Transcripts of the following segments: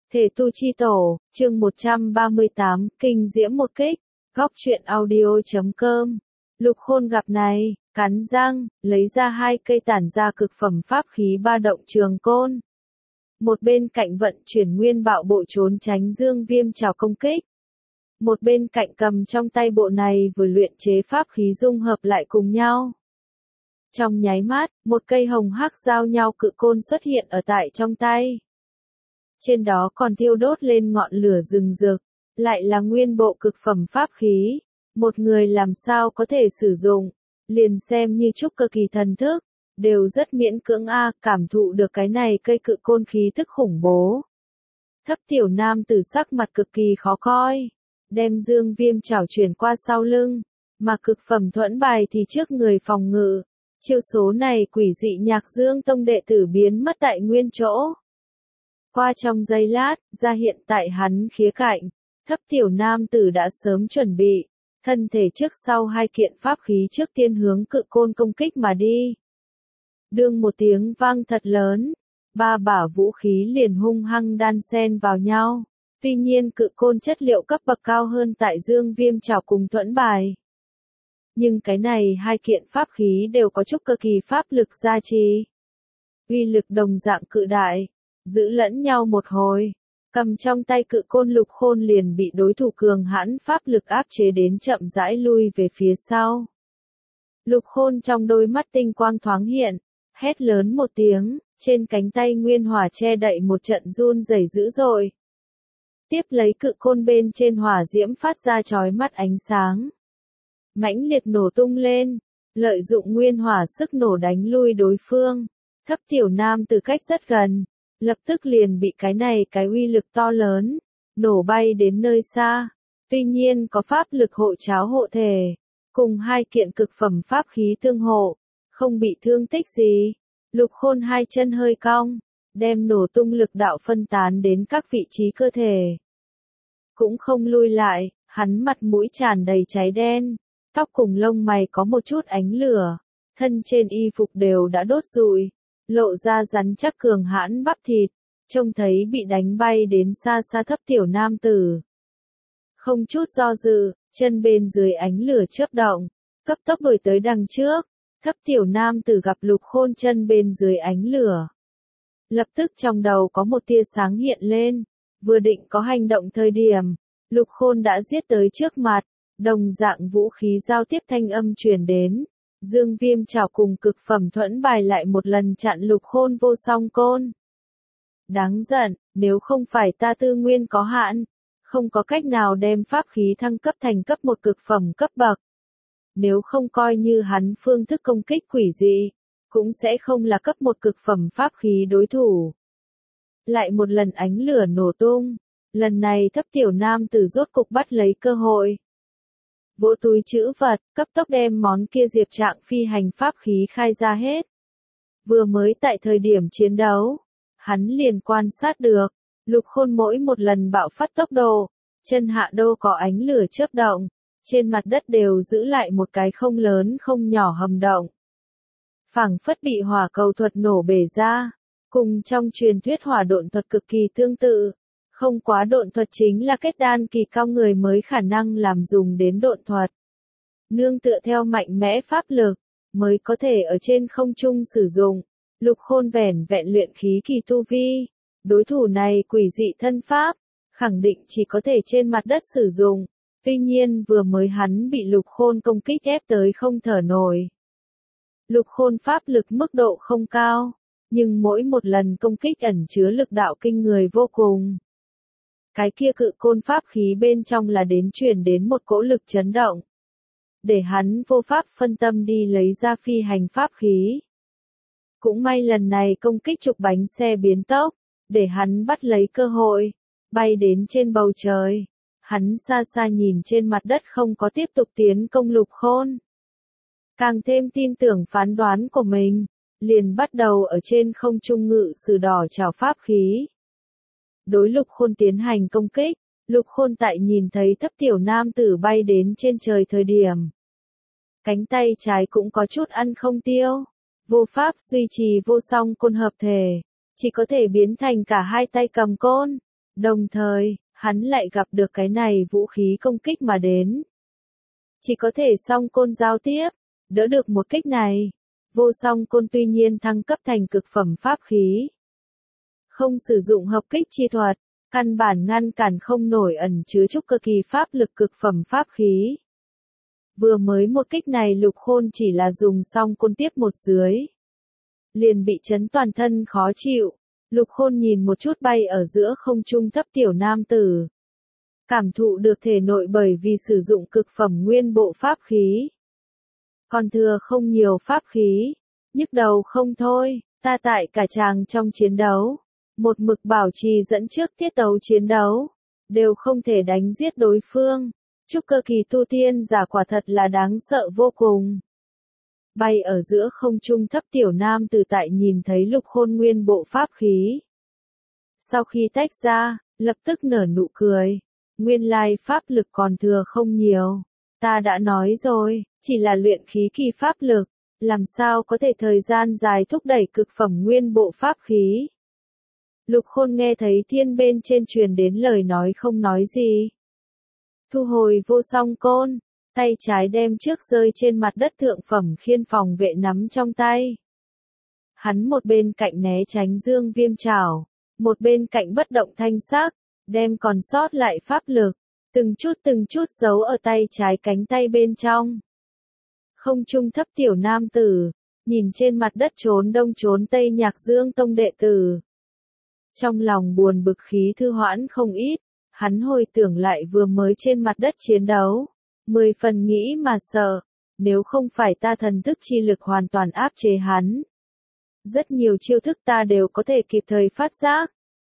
Thể tu chi tổ, chương 138, kinh diễm một kích, góc truyện audio.com. Lục Khôn gặp này, cắn răng, lấy ra hai cây tản ra cực phẩm pháp khí ba động trường côn. Một bên cạnh vận chuyển nguyên bạo bộ trốn tránh Dương Viêm trào công kích. Một bên cạnh cầm trong tay bộ này vừa luyện chế pháp khí dung hợp lại cùng nhau. Trong nháy mắt, một cây hồng hắc giao nhau cự côn xuất hiện ở tại trong tay. Trên đó còn thiêu đốt lên ngọn lửa rừng rực, lại là nguyên bộ cực phẩm pháp khí. Một người làm sao có thể sử dụng, liền xem như trúc cơ kỳ thần thức, đều rất miễn cưỡng cảm thụ được cái này cây cự côn khí tức khủng bố. Thấp tiểu nam tử sắc mặt cực kỳ khó coi, đem Dương Viêm chảo chuyển qua sau lưng, mà cực phẩm thuẫn bài thì trước người phòng ngự. Chiêu số này quỷ dị Nhạc Dương tông đệ tử biến mất tại nguyên chỗ. Qua trong giây lát, ra hiện tại hắn khía cạnh, thấp tiểu nam tử đã sớm chuẩn bị, thân thể trước sau hai kiện pháp khí trước tiên hướng cự côn công kích mà đi. Đương một tiếng vang thật lớn, ba bả vũ khí liền hung hăng đan xen vào nhau. Tuy nhiên cự côn chất liệu cấp bậc cao hơn tại Dương Viêm trảo cùng thuẫn bài. Nhưng cái này hai kiện pháp khí đều có trúc cơ kỳ pháp lực gia trì. Uy lực đồng dạng cự đại, giữ lẫn nhau một hồi, cầm trong tay cự côn Lục Khôn liền bị đối thủ cường hãn pháp lực áp chế đến chậm rãi lui về phía sau. Lục Khôn trong đôi mắt tinh quang thoáng hiện, hét lớn một tiếng, trên cánh tay nguyên hỏa che đậy một trận run rẩy dữ dội. Tiếp lấy cự côn bên trên hỏa diễm phát ra chói mắt ánh sáng. Mãnh liệt nổ tung lên, lợi dụng nguyên hỏa sức nổ đánh lui đối phương. Thấp tiểu nam từ cách rất gần, lập tức liền bị cái uy lực to lớn, nổ bay đến nơi xa. Tuy nhiên có pháp lực hộ cháo hộ thể, cùng hai kiện cực phẩm pháp khí tương hộ, không bị thương tích gì. Lục Khôn hai chân hơi cong, đem nổ tung lực đạo phân tán đến các vị trí cơ thể. Cũng không lui lại, hắn mặt mũi tràn đầy cháy đen, tóc cùng lông mày có một chút ánh lửa, thân trên y phục đều đã đốt rụi, lộ ra rắn chắc cường hãn bắp thịt, trông thấy bị đánh bay đến xa xa thấp tiểu nam tử. Không chút do dự, chân bên dưới ánh lửa chớp động, cấp tốc đuổi tới đằng trước, thấp tiểu nam tử gặp Lục Khôn chân bên dưới ánh lửa. Lập tức trong đầu có một tia sáng hiện lên, vừa định có hành động thời điểm, Lục Khôn đã giết tới trước mặt, đồng dạng vũ khí giao tiếp thanh âm truyền đến. Dương Viêm trảo cùng cực phẩm thuẫn bài lại một lần chặn Lục Khôn vô song côn. Đáng giận, nếu không phải ta tư nguyên có hạn, không có cách nào đem pháp khí thăng cấp thành cấp một cực phẩm cấp bậc. Nếu không coi như hắn phương thức công kích quỷ dị, cũng sẽ không là cấp một cực phẩm pháp khí đối thủ. Lại một lần ánh lửa nổ tung, lần này thấp tiểu nam tử rốt cục bắt lấy cơ hội. Vỗ túi trữ vật, cấp tốc đem món kia diệp trạng phi hành pháp khí khai ra hết. Vừa mới tại thời điểm chiến đấu, hắn liền quan sát được, Lục Khôn mỗi một lần bạo phát tốc độ, chân hạ đô có ánh lửa chớp động, trên mặt đất đều giữ lại một cái không lớn không nhỏ hầm động. Phảng phất bị hỏa cầu thuật nổ bể ra, cùng trong truyền thuyết hỏa độn thuật cực kỳ tương tự. Không quá độn thuật chính là kết đan kỳ cao người mới khả năng làm dùng đến độn thuật. Nương tựa theo mạnh mẽ pháp lực, mới có thể ở trên không trung sử dụng. Lục Khôn vẻn vẹn luyện khí kỳ tu vi. Đối thủ này quỷ dị thân pháp, khẳng định chỉ có thể trên mặt đất sử dụng. Tuy nhiên vừa mới hắn bị Lục Khôn công kích ép tới không thở nổi. Lục Khôn pháp lực mức độ không cao, nhưng mỗi một lần công kích ẩn chứa lực đạo kinh người vô cùng. Cái kia cự côn pháp khí bên trong là đến truyền đến một cỗ lực chấn động. Để hắn vô pháp phân tâm đi lấy ra phi hành pháp khí. Cũng may lần này công kích trục bánh xe biến tốc, để hắn bắt lấy cơ hội, bay đến trên bầu trời. Hắn xa xa nhìn trên mặt đất không có tiếp tục tiến công Lục Khôn. Càng thêm tin tưởng phán đoán của mình, liền bắt đầu ở trên không trung ngự sử đỏ trảo pháp khí. Đối Lục Khôn tiến hành công kích, Lục Khôn tại nhìn thấy thấp tiểu nam tử bay đến trên trời thời điểm. Cánh tay trái cũng có chút ăn không tiêu, vô pháp duy trì vô song côn hợp thể, chỉ có thể biến thành cả hai tay cầm côn, Đồng thời, hắn lại gặp được cái này vũ khí công kích mà đến. Chỉ có thể song côn giao tiếp, đỡ được một kích này. Vô song côn tuy nhiên thăng cấp thành cực phẩm pháp khí. Không sử dụng hợp kích chi thuật, căn bản ngăn cản không nổi ẩn chứa trúc cơ kỳ pháp lực cực phẩm pháp khí. Vừa mới một kích này Lục Khôn chỉ là dùng song côn tiếp một dưới. Liền bị chấn toàn thân khó chịu. Lục Khôn nhìn một chút bay ở giữa không trung thấp tiểu nam tử. Cảm thụ được thể nội bởi vì sử dụng cực phẩm nguyên bộ pháp khí. Còn thừa không nhiều pháp khí. Nhức đầu không thôi, ta tại cả chàng trong chiến đấu. Một mực bảo trì dẫn trước tiết tấu chiến đấu. Đều không thể đánh giết đối phương. Trúc cơ kỳ tu tiên giả quả thật là đáng sợ vô cùng. Bay ở giữa không trung thấp tiểu nam tử tại nhìn thấy Lục Khôn nguyên bộ pháp khí. Sau khi tách ra, lập tức nở nụ cười. Nguyên lai pháp lực còn thừa không nhiều. Ta đã nói rồi, chỉ là luyện khí kỳ pháp lực. Làm sao có thể thời gian dài thúc đẩy cực phẩm nguyên bộ pháp khí. Lục Khôn nghe thấy thiên bên trên truyền đến lời nói không nói gì. Thu hồi vô song côn, tay trái đem trước rơi trên mặt đất thượng phẩm khiên phòng vệ nắm trong tay. Hắn một bên cạnh né tránh dương viêm trảo, một bên cạnh bất động thanh sắc, đem còn sót lại pháp lực, từng chút giấu ở tay trái cánh tay bên trong. Không trung thấp tiểu nam tử, nhìn trên mặt đất trốn đông trốn tây Nhạc Dương tông đệ tử. Trong lòng buồn bực khí thư hoãn không ít, hắn hồi tưởng lại vừa mới trên mặt đất chiến đấu. 10 phần nghĩ mà sợ, nếu không phải ta thần thức chi lực hoàn toàn áp chế hắn. Rất nhiều chiêu thức ta đều có thể kịp thời phát giác.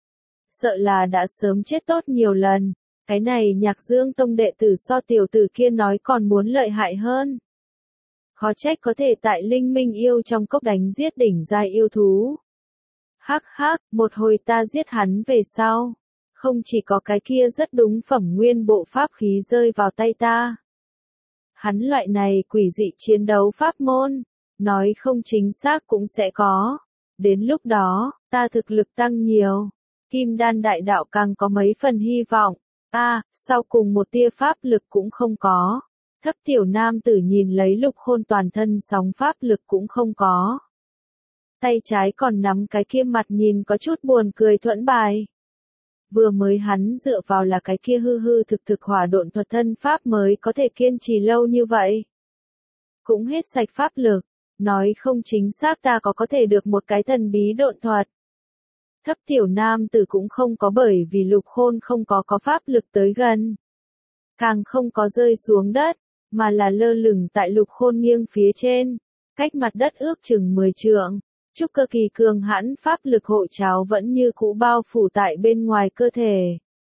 Sợ là đã sớm chết tốt nhiều lần, cái này Nhạc Dương tông đệ tử so tiểu tử kia nói còn muốn lợi hại hơn. Khó trách có thể tại Linh Minh yêu trong cốc đánh giết đỉnh giai yêu thú. Hắc hắc, một hồi ta giết hắn về sau. Không chỉ có cái kia rất đúng phẩm nguyên bộ pháp khí rơi vào tay ta. Hắn loại này quỷ dị chiến đấu pháp môn, nói không chính xác cũng sẽ có. Đến lúc đó, ta thực lực tăng nhiều. Kim đan đại đạo càng có mấy phần hy vọng. Sau cùng một tia pháp lực cũng không có. Thấp tiểu nam tử nhìn lấy Lục Khôn toàn thân sóng pháp lực cũng không có. Tay trái còn nắm cái kia mặt nhìn có chút buồn cười thuẫn bài. Vừa mới hắn dựa vào là cái kia hư hư thực hỏa độn thuật thân pháp mới có thể kiên trì lâu như vậy. Cũng hết sạch pháp lực, nói không chính xác ta có thể được một cái thần bí độn thuật. Thấp tiểu nam tử cũng không có bởi vì Lục Khôn không có pháp lực tới gần. Càng không có rơi xuống đất, mà là lơ lửng tại Lục Khôn nghiêng phía trên, cách mặt đất ước chừng 10 trượng. Trúc cơ kỳ cường hãn pháp lực hộ tráo vẫn như cũ bao phủ tại bên ngoài cơ thể.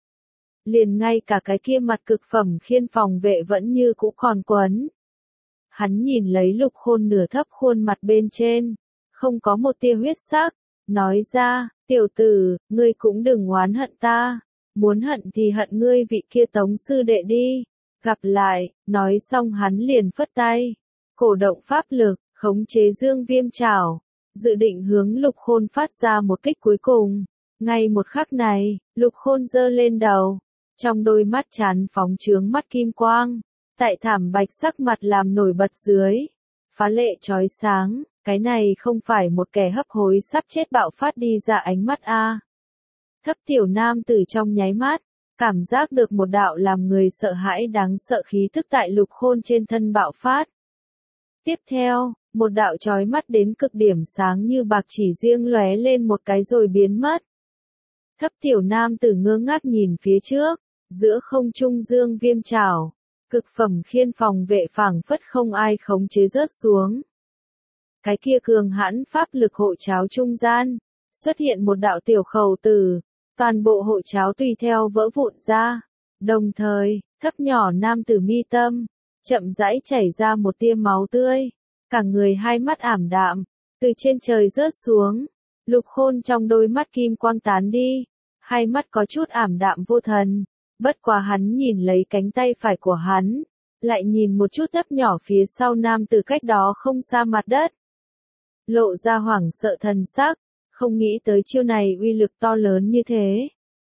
Liền ngay cả cái kia mặt cực phẩm khiên phòng vệ vẫn như cũ còn quấn. Hắn nhìn lấy Lục Khôn nửa thấp khuôn mặt bên trên, không có một tia huyết sắc, nói ra, tiểu tử, ngươi cũng đừng oán hận ta, muốn hận thì hận ngươi vị kia Tống sư đệ đi, gặp lại, nói xong hắn liền phất tay, cổ động pháp lực, khống chế dương viêm trảo. Dự định hướng Lục Khôn phát ra một kích cuối cùng. Ngay một khắc này, Lục Khôn giơ lên đầu. Trong đôi mắt chán phóng chướng mắt kim quang. Tại thảm bạch sắc mặt làm nổi bật dưới. Phá lệ chói sáng, cái này không phải một kẻ hấp hối sắp chết bạo phát đi ra ánh mắt a. Thấp tiểu nam tử trong nháy mắt, cảm giác được một đạo làm người sợ hãi đáng sợ khí thức tại Lục Khôn trên thân bạo phát. Tiếp theo, một đạo chói mắt đến cực điểm sáng như bạc chỉ riêng lóe lên một cái rồi biến mất. Thấp tiểu nam tử ngơ ngác nhìn phía trước, giữa không trung dương viêm trảo, cực phẩm khiên phòng vệ phảng phất không ai khống chế rớt xuống. Cái kia cường hãn pháp lực hộ tráo trung gian, xuất hiện một đạo tiểu khẩu tử, toàn bộ hộ tráo tùy theo vỡ vụn ra. Đồng thời, thấp nhỏ nam tử mi tâm, chậm rãi chảy ra một tia máu tươi. Cả người hai mắt ảm đạm, từ trên trời rớt xuống. Lục Khôn trong đôi mắt kim quang tán đi, hai mắt có chút ảm đạm vô thần. Bất quá hắn nhìn lấy cánh tay phải của hắn, lại nhìn một chút thấp nhỏ phía sau nam từ cách đó không xa mặt đất. Lộ ra hoảng sợ thần sắc, không nghĩ tới chiêu này uy lực to lớn như thế.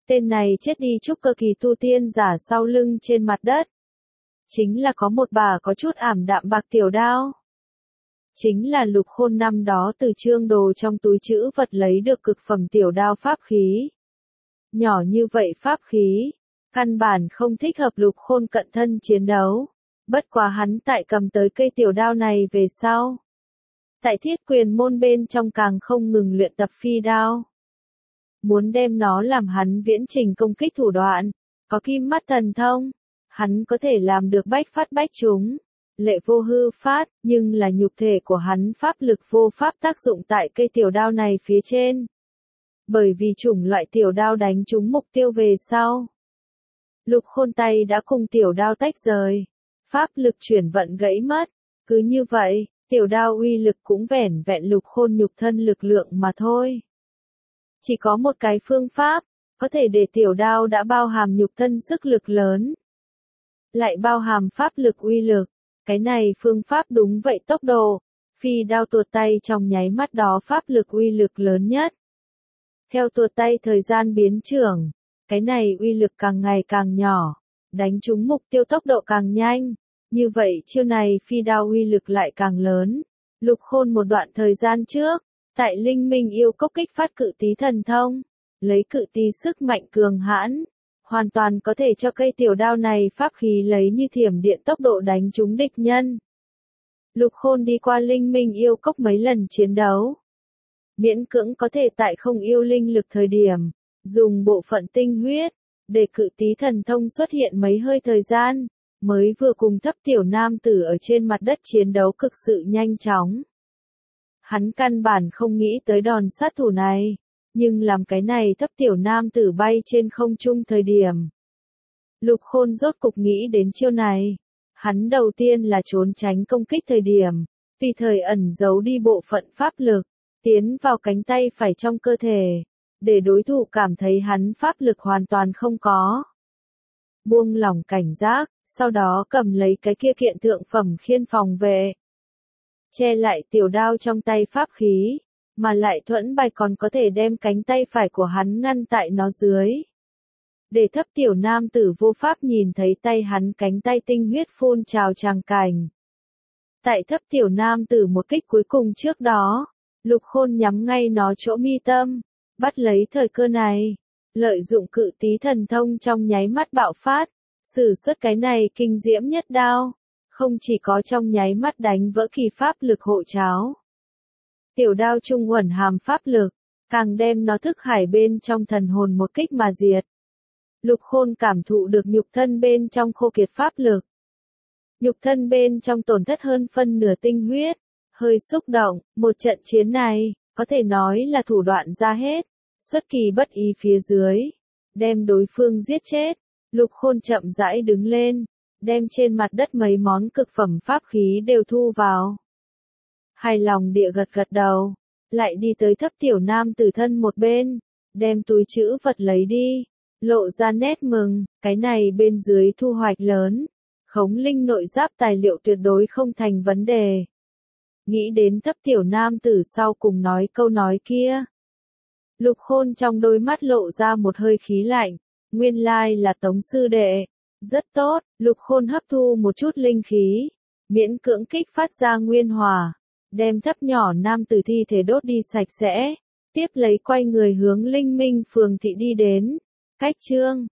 Tên này chết đi trúc cơ kỳ tu tiên giả sau lưng trên mặt đất. Chính là có một bà có chút ảm đạm bạc tiểu đao. Chính là Lục Khôn năm đó từ Trương Đồ trong túi trữ vật lấy được cực phẩm tiểu đao pháp khí. Nhỏ như vậy pháp khí, căn bản không thích hợp Lục Khôn cận thân chiến đấu. Bất quá hắn tại cầm tới cây tiểu đao này về sau. Tại Thiết Quyền môn bên trong càng không ngừng luyện tập phi đao. Muốn đem nó làm hắn viễn trình công kích thủ đoạn, có kim mắt thần thông, hắn có thể làm được bách phát bách trúng, lệ vô hư phát, nhưng là nhục thể của hắn pháp lực vô pháp tác dụng tại cây tiểu đao này phía trên. Bởi vì chủng loại tiểu đao đánh trúng mục tiêu về sau. Lục Khôn tay đã cùng tiểu đao tách rời, pháp lực chuyển vận gãy mất, cứ như vậy, tiểu đao uy lực cũng vẻn vẹn Lục Khôn nhục thân lực lượng mà thôi. Chỉ có một cái phương pháp, có thể để tiểu đao đã bao hàm nhục thân sức lực lớn. Lại bao hàm pháp lực uy lực, cái này phương pháp đúng vậy tốc độ, phi đao tuột tay trong nháy mắt đó pháp lực uy lực lớn nhất. Theo tuột tay thời gian biến trưởng, cái này uy lực càng ngày càng nhỏ, đánh trúng mục tiêu tốc độ càng nhanh, như vậy chiêu này phi đao uy lực lại càng lớn. Lục Khôn một đoạn thời gian trước, tại Linh Minh yêu cốc kích phát cự tí thần thông, lấy cự tí sức mạnh cường hãn, hoàn toàn có thể cho cây tiểu đao này pháp khí lấy như thiểm điện tốc độ đánh trúng địch nhân. Lục Khôn đi qua Linh Minh yêu cốc mấy lần chiến đấu. Miễn cưỡng có thể tại không yêu linh lực thời điểm, dùng bộ phận tinh huyết, để cự tí thần thông xuất hiện mấy hơi thời gian, mới vừa cùng thấp tiểu nam tử ở trên mặt đất chiến đấu cực sự nhanh chóng. Hắn căn bản không nghĩ tới đòn sát thủ này, nhưng làm cái này thấp tiểu nam tử bay trên không trung thời điểm. Lục Khôn rốt cục nghĩ đến chiêu này. Hắn đầu tiên là trốn tránh công kích thời điểm, vì thời ẩn giấu đi bộ phận pháp lực, tiến vào cánh tay phải trong cơ thể, để đối thủ cảm thấy hắn pháp lực hoàn toàn không có. Buông lỏng cảnh giác, sau đó cầm lấy cái kia kiện thượng phẩm khiên phòng vệ. Che lại tiểu đao trong tay pháp khí, mà lại thuẫn bài còn có thể đem cánh tay phải của hắn ngăn tại nó dưới. Để thấp tiểu nam tử vô pháp nhìn thấy tay hắn cánh tay tinh huyết phun trào tràng cảnh. Tại thấp tiểu nam tử một kích cuối cùng trước đó, Lục Khôn nhắm ngay nó chỗ mi tâm, bắt lấy thời cơ này, lợi dụng cự tí thần thông trong nháy mắt bạo phát, sử xuất cái này kinh diễm nhất đao, không chỉ có trong nháy mắt đánh vỡ kỳ pháp lực hộ cháo. Tiểu đao trung uẩn hàm pháp lực, càng đem nó thức hải bên trong thần hồn một kích mà diệt. Lục Khôn cảm thụ được nhục thân bên trong khô kiệt pháp lực. Nhục thân bên trong tổn thất hơn phân nửa tinh huyết, hơi xúc động, một trận chiến này, có thể nói là thủ đoạn ra hết, xuất kỳ bất ý phía dưới, đem đối phương giết chết. Lục Khôn chậm rãi đứng lên, đem trên mặt đất mấy món cực phẩm pháp khí đều thu vào. Hài lòng địa gật gật đầu, lại đi tới thấp tiểu nam tử thân một bên, đem túi trữ vật lấy đi. Lộ ra nét mừng, cái này bên dưới thu hoạch lớn, khống linh nội giáp tài liệu tuyệt đối không thành vấn đề. Nghĩ đến thấp tiểu nam tử sau cùng nói câu nói kia. Lục Khôn trong đôi mắt lộ ra một hơi khí lạnh, nguyên lai là Tống sư đệ. Rất tốt, Lục Khôn hấp thu một chút linh khí, miễn cưỡng kích phát ra nguyên hỏa, đem thấp nhỏ nam tử thi thể đốt đi sạch sẽ, tiếp lấy quay người hướng Linh Minh phường thị đi đến. Cách chương